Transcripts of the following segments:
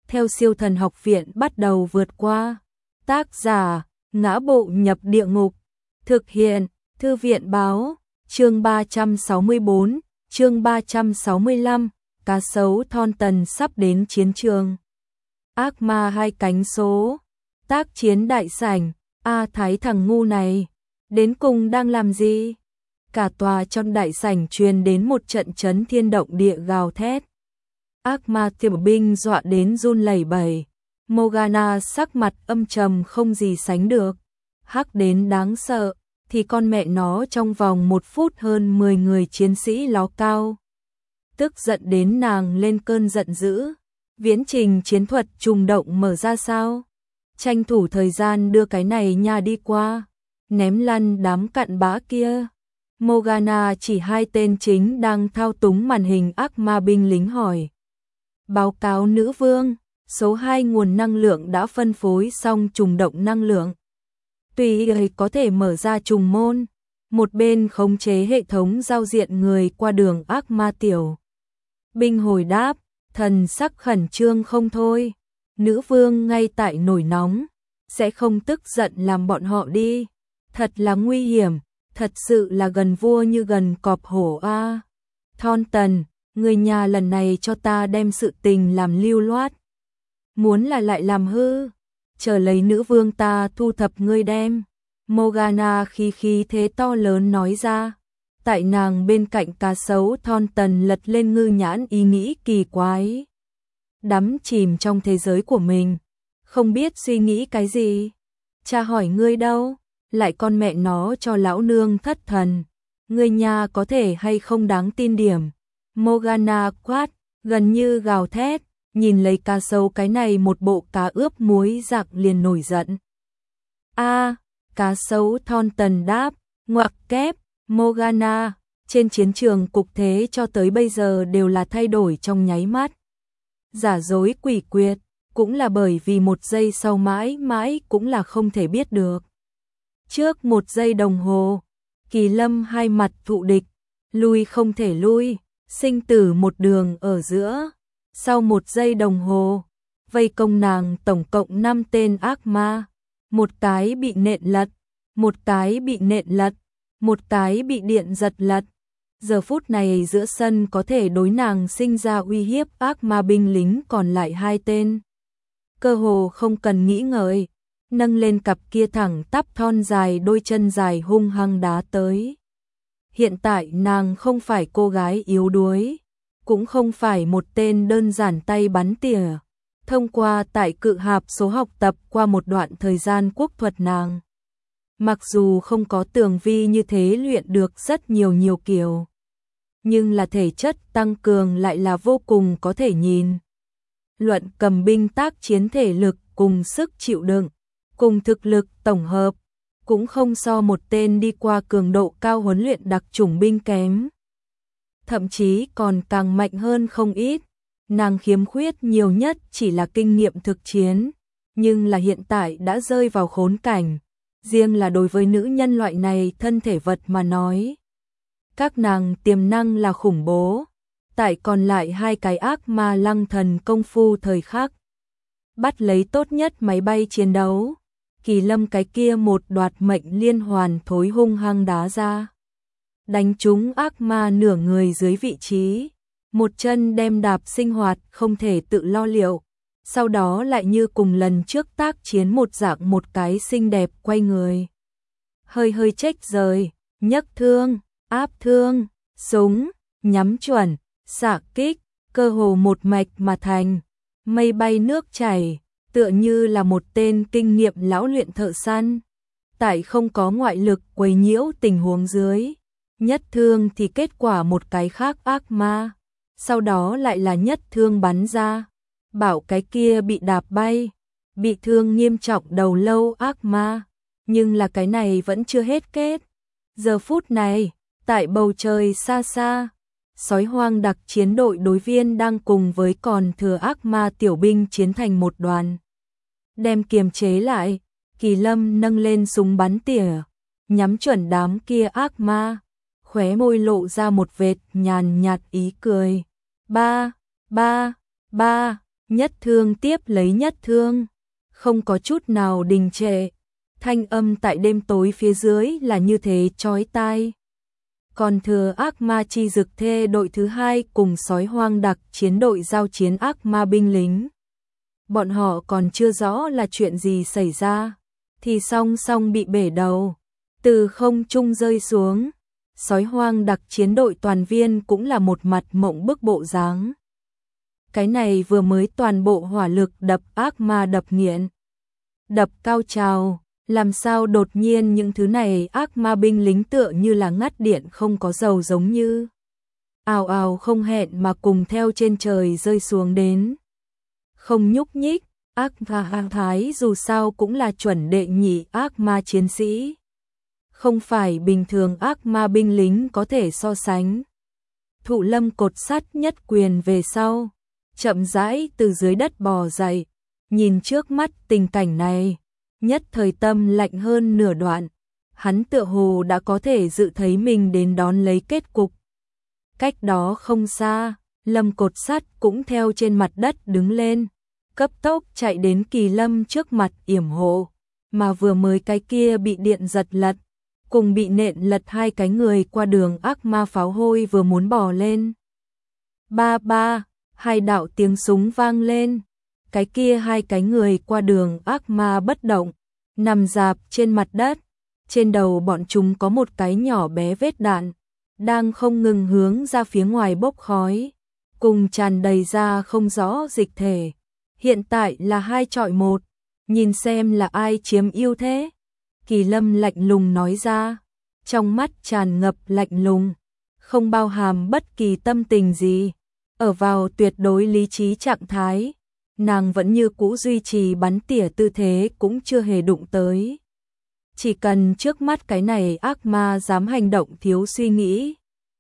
theo Siêu Thần Học Viện bắt đầu vượt qua. Tác giả: Ngã Bộ Nhập Địa Ngục. Thực hiện: Thư viện báo. Chương 364, chương 365, cá sấu Thornton sắp đến chiến trường. Ác ma hai cánh số. Tác chiến đại sảnh. Thái thằng ngu này, đến cùng đang làm gì? Cả tòa trong đại sảnh truyền đến một trận chấn thiên động địa gào thét. Ác ma tiểu binh dọa đến run lẩy bẩy. Morgana sắc mặt âm trầm không gì sánh được. Hắc đến đáng sợ, thì con mẹ nó trong vòng 1 phút hơn 10 người chiến sĩ ló cao. Tức giận đến nàng lên cơn giận dữ. Viễn trình chiến thuật trùng động mở ra sao? Tranh thủ thời gian đưa cái này nha đi qua, ném lăn đám cặn bã kia. Morgana chỉ 2 tên chính đang thao túng màn hình ác ma binh lính hỏi. Báo cáo nữ vương, số 2 nguồn năng lượng đã phân phối xong trùng động năng lượng. Tùy ý có thể mở ra trùng môn. Một bên khống chế hệ thống giao diện người qua đường ác ma tiểu binh hồi đáp, thần sắc khẩn trương không thôi. Nữ vương ngay tại nổi nóng, sẽ không tức giận làm bọn họ đi. Thật là nguy hiểm, thật sự là gần vua như gần cọp hổ a. Thornton, người nhà lần này cho ta đem sự tình làm lưu loát. Muốn là lại làm hư, chờ lấy nữ vương ta thu thập ngươi đem. Morgana khí thế to lớn nói ra. Tại nàng bên cạnh cá sấu Thornton lật lên ngư nhãn ý nghĩ kỳ quái. Đắm chìm trong thế giới của mình, không biết suy nghĩ cái gì. Cha hỏi ngươi đâu, lại con mẹ nó cho lão nương thất thần. Ngươi nhà có thể hay không đáng tin điểm. Morgana quát, gần như gào thét, nhìn lấy cá sấu cái này một bộ cá ướp muối giặc liền nổi giận. Cá sấu Thornton đáp, ngoặc kép, Morgana, trên chiến trường cục thế cho tới bây giờ đều là thay đổi trong nháy mắt. Giả dối quỷ quyệt, cũng là bởi vì 1 giây sau mãi mãi cũng là không thể biết được. Trước 1 giây đồng hồ, Kỳ Lâm hai mặt thụ địch, lui không thể lui, sinh tử một đường ở giữa. Sau 1 giây đồng hồ, vây công nàng tổng cộng 5 tên ác ma. 1 cái bị nện lật, 1 cái bị nện lật, 1 cái bị điện giật lật. Giờ phút này giữa sân có thể đối nàng sinh ra uy hiếp ác ma binh lính còn lại 2 tên. Cơ hồ không cần nghĩ ngợi, nâng lên cặp kia thẳng tắp thon dài đôi chân dài hung hăng đá tới. Hiện tại nàng không phải cô gái yếu đuối, cũng không phải một tên đơn giản tay bắn tỉa. Thông qua tại cự hạp số học tập qua một đoạn thời gian quốc thuật nàng. Mặc dù không có tường vi như thế luyện được rất nhiều kiểu, nhưng là thể chất tăng cường lại là vô cùng có thể nhìn. Luận cầm binh tác chiến thể lực cùng sức chịu đựng, cùng thực lực tổng hợp, cũng không so một tên đi qua cường độ cao huấn luyện đặc chủng binh kém. Thậm chí còn càng mạnh hơn không ít. Nàng khiếm khuyết nhiều nhất chỉ là kinh nghiệm thực chiến, nhưng là hiện tại đã rơi vào khốn cảnh. Riêng là đối với nữ nhân loại này thân thể vật mà nói, các nàng tiềm năng là khủng bố. Tại còn lại 2 cái ác ma lăng thần công phu thời khắc, bắt lấy tốt nhất máy bay chiến đấu. Kỳ Lâm cái kia một đoạt mệnh liên hoàn thối hung hăng đá ra, đánh trúng ác ma nửa người dưới vị trí. Một chân đem đạp sinh hoạt không thể tự lo liệu, sau đó lại như cùng lần trước tác chiến một dạng một cái xinh đẹp quay người. Hơi chếch rời, nhấc thương, áp thương, súng, nhắm chuẩn, xạ kích, cơ hồ một mạch mà thành, mây bay nước chảy, tựa như là một tên kinh nghiệm lão luyện thợ săn. Tại không có ngoại lực quấy nhiễu tình huống dưới, nhất thương thì kết quả một cái khác ác ma. Sau đó lại là nhất thương bắn ra, bảo cái kia bị đạp bay, bị thương nghiêm trọng đầu lâu ác ma. Nhưng là cái này vẫn chưa hết kết. Giờ phút này, tại bầu trời xa xa, sói hoang đặc chiến đội đối viên đang cùng với còn thừa ác ma tiểu binh chiến thành một đoàn. Đem kiềm chế lại, Kỳ Lâm nâng lên súng bắn tỉa, nhắm chuẩn đám kia ác ma, khóe môi lộ ra một vệt nhàn nhạt ý cười. Ba, nhất thương tiếp lấy nhất thương, không có chút nào đình trệ. Thanh âm tại đêm tối phía dưới là như thế chói tai. Còn thừa ác ma chi dực thê đội thứ 2 cùng sói hoang đặc chiến đội giao chiến ác ma binh lính. Bọn họ còn chưa rõ là chuyện gì xảy ra, thì song song bị bể đầu, từ không trung rơi xuống. Sói hoang đặc chiến đội toàn viên cũng là một mặt mộng bức bộ dáng. Cái này vừa mới toàn bộ hỏa lực đập ác ma đập nghiện, đập cao trào, làm sao đột nhiên những thứ này ác ma binh lính tựa như là ngắt điện không có dầu giống như. Ào ào không hẹn mà cùng theo trên trời rơi xuống đến. Không nhúc nhích, ác ma thái dù sao cũng là chuẩn đệ nhị ác ma chiến sĩ. Không phải bình thường ác ma binh lính có thể so sánh. Thụ Lâm cột sắt nhất quyền về sau, chậm rãi từ dưới đất bò dậy, nhìn trước mắt tình cảnh này, nhất thời tâm lạnh hơn nửa đoạn. Hắn tựa hồ đã có thể dự thấy mình đến đón lấy kết cục. Cách đó không xa, Lâm cột sắt cũng theo trên mặt đất đứng lên, cấp tốc chạy đến Kỳ Lâm trước mặt yểm hộ, mà vừa mới cái kia bị điện giật lật, cùng bị nện lật hai cái người qua đường ác ma pháo hôi vừa muốn bò lên. Ba ba, hai đạo tiếng súng vang lên, cái kia hai cái người qua đường ác ma bất động, nằm rạp trên mặt đất, trên đầu bọn chúng có một cái nhỏ bé vết đạn, đang không ngừng hướng ra phía ngoài bốc khói, cùng tràn đầy ra không rõ dịch thể. Hiện tại là 2 chọi 1, nhìn xem là ai chiếm ưu thế. Kỳ Lâm lạnh lùng nói ra, trong mắt tràn ngập lạnh lùng, không bao hàm bất kỳ tâm tình gì, ở vào tuyệt đối lý trí trạng thái, nàng vẫn như cũ duy trì bắn tỉa tư thế cũng chưa hề đụng tới. Chỉ cần trước mắt cái này ác ma dám hành động thiếu suy nghĩ,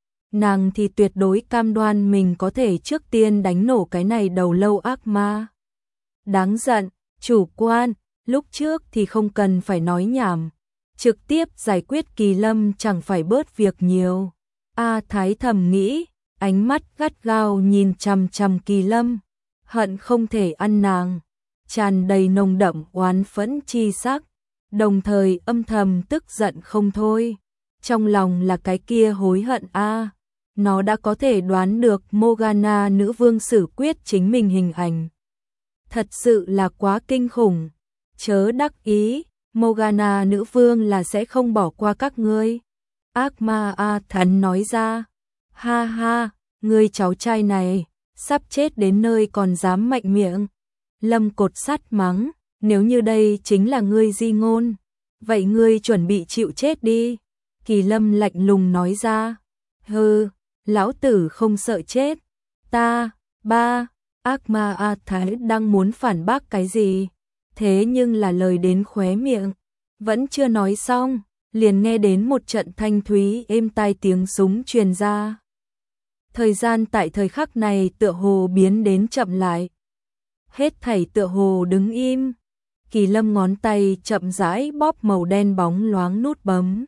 nàng thì tuyệt đối cam đoan mình có thể trước tiên đánh nổ cái này đầu lâu ác ma. Đáng giận, chủ quan, lúc trước thì không cần phải nói nhảm, trực tiếp giải quyết Kỳ Lâm chẳng phải bớt việc nhiều. A Thái thầm nghĩ, ánh mắt gắt gao nhìn chằm chằm Kỳ Lâm, hận không thể ăn nàng, tràn đầy nồng đậm oán phẫn chi sắc, đồng thời âm thầm tức giận không thôi. Trong lòng là cái kia hối hận a, nó đã có thể đoán được Morgana nữ vương xử quyết chính mình hình ảnh. Thật sự là quá kinh khủng, chớ đắc ý, Morgana nữ vương là sẽ không bỏ qua các ngươi. Ác ma A Thần nói ra, ha ha, ngươi cháu trai này, sắp chết đến nơi còn dám mạnh miệng. Lâm cột sắt mắng, nếu như đây chính là ngươi di ngôn, vậy ngươi chuẩn bị chịu chết đi. Kỳ Lâm lạnh lùng nói ra, hừ, lão tử không sợ chết, ta, ba. Ác ma A Thái đang muốn phản bác cái gì, thế nhưng là lời đến khóe miệng, vẫn chưa nói xong, liền nghe đến một trận thanh thúy êm tai tiếng súng truyền ra. Thời gian tại thời khắc này tựa hồ biến đến chậm lại, hết thảy tựa hồ đứng im. Kỳ Lâm ngón tay chậm rãi bóp màu đen bóng loáng nút bấm.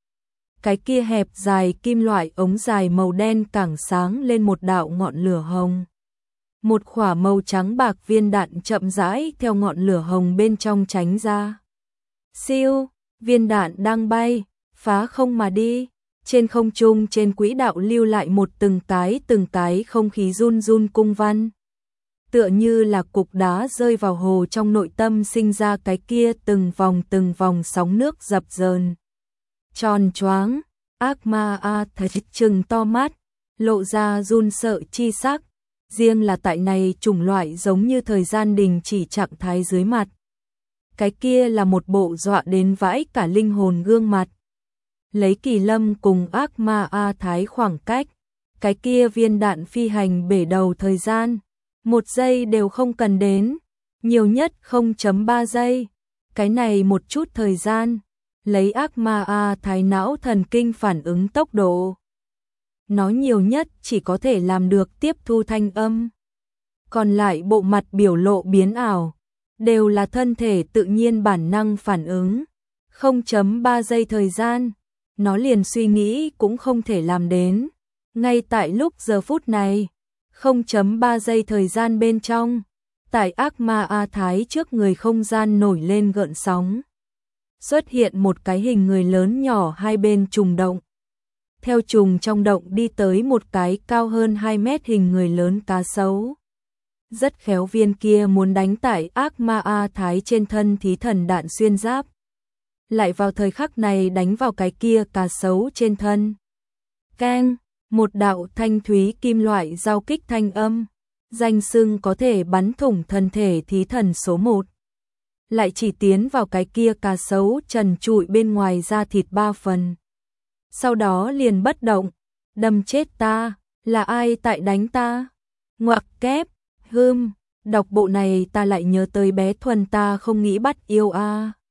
Cái kia hẹp dài kim loại ống dài màu đen càng sáng lên một đạo ngọn lửa hồng. Một quả màu trắng bạc viên đạn chậm rãi theo ngọn lửa hồng bên trong tránh ra. Siêu, viên đạn đang bay, phá không mà đi. Trên không trung trên quỹ đạo lưu lại một từng cái không khí run run cung văn. Tựa như là cục đá rơi vào hồ trong nội tâm sinh ra cái kia từng vòng sóng nước dập dờn. Tròn choáng, ác ma A Thái trừng to mắt, lộ ra run sợ chi sắc. Riêng là tại này chủng loại giống như thời gian đình chỉ trạng thái dưới mặt. Cái kia là một bộ dọa đến vãi cả linh hồn gương mặt. Lấy Kỳ Lâm cùng ác ma A Thái khoảng cách, cái kia viên đạn phi hành bể đầu thời gian, 1 giây đều không cần đến, nhiều nhất 0.3 giây. Cái này một chút thời gian, lấy ác ma A Thái não thần kinh phản ứng tốc độ. Nó nhiều nhất chỉ có thể làm được tiếp thu thanh âm. Còn lại bộ mặt biểu lộ biến ảo, đều là thân thể tự nhiên bản năng phản ứng. 0.3 giây thời gian, nó liền suy nghĩ cũng không thể làm đến. Ngay tại lúc giờ phút này, 0.3 giây thời gian bên trong, tại ác ma A Thái trước người không gian nổi lên gợn sóng. Xuất hiện một cái hình người lớn nhỏ hai bên trùng động. Theo trùng trong động đi tới một cái cao hơn 2 mét hình người lớn cá sấu. Rất khéo, viên kia muốn đánh tại ác ma A Thái trên thân thí thần đạn xuyên giáp. Lại vào thời khắc này đánh vào cái kia cá sấu trên thân. Keng, một đạo thanh thúy kim loại giao kích thanh âm. Danh xưng có thể bắn thủng thân thể thí thần số 1. Lại chỉ tiến vào cái kia cá sấu trần trụi bên ngoài da thịt 3 phần. Sau đó liền bất động, đâm chết ta, là ai tại đánh ta? Ngoặc kép, đọc bộ này ta lại nhớ tới bé Thuần ta không nghĩ bắt yêu a.